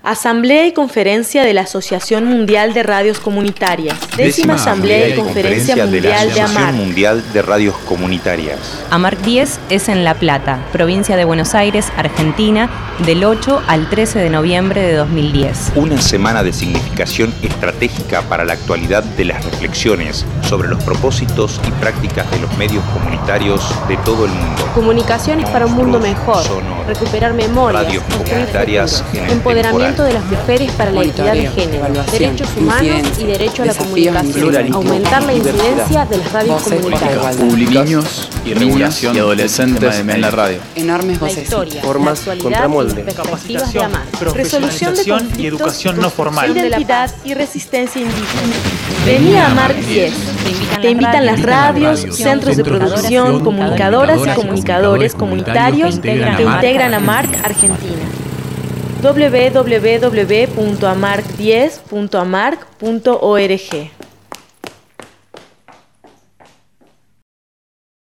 Asamblea y Conferencia de la Asociación Mundial de Radios Comunitarias. Décima Asamblea y Conferencia Mundial de Asociación Mundial de Radios Comunitarias. AMARC 10 es en La Plata, provincia de Buenos Aires, Argentina, del 8 al 13 de noviembre de 2010. Una semana de significación estratégica para la actualidad de las reflexiones sobre los propósitos y prácticas de los medios comunitarios de todo el mundo. Comunicaciones para un mundo mejor, recuperar memorias, radios comunitarias en el empoderamiento de las mujeres para la equidad de género, derechos humanos y derecho a la comunicación, aumentar la incidencia de las radios comunitarias. Niños y regulación y adolescentes en la radio. Enormes voces. La historia, formas la actualidad contra molde. y perspectivas de AMARC. Resolución de y educación no formal. Identidad y resistencia indígena. Vení a AMARC 10. Te invitan las radios, centros de producción, comunicadoras y comunicadores comunitarios que integran AMARC Argentina. www.amarc10.amarc.org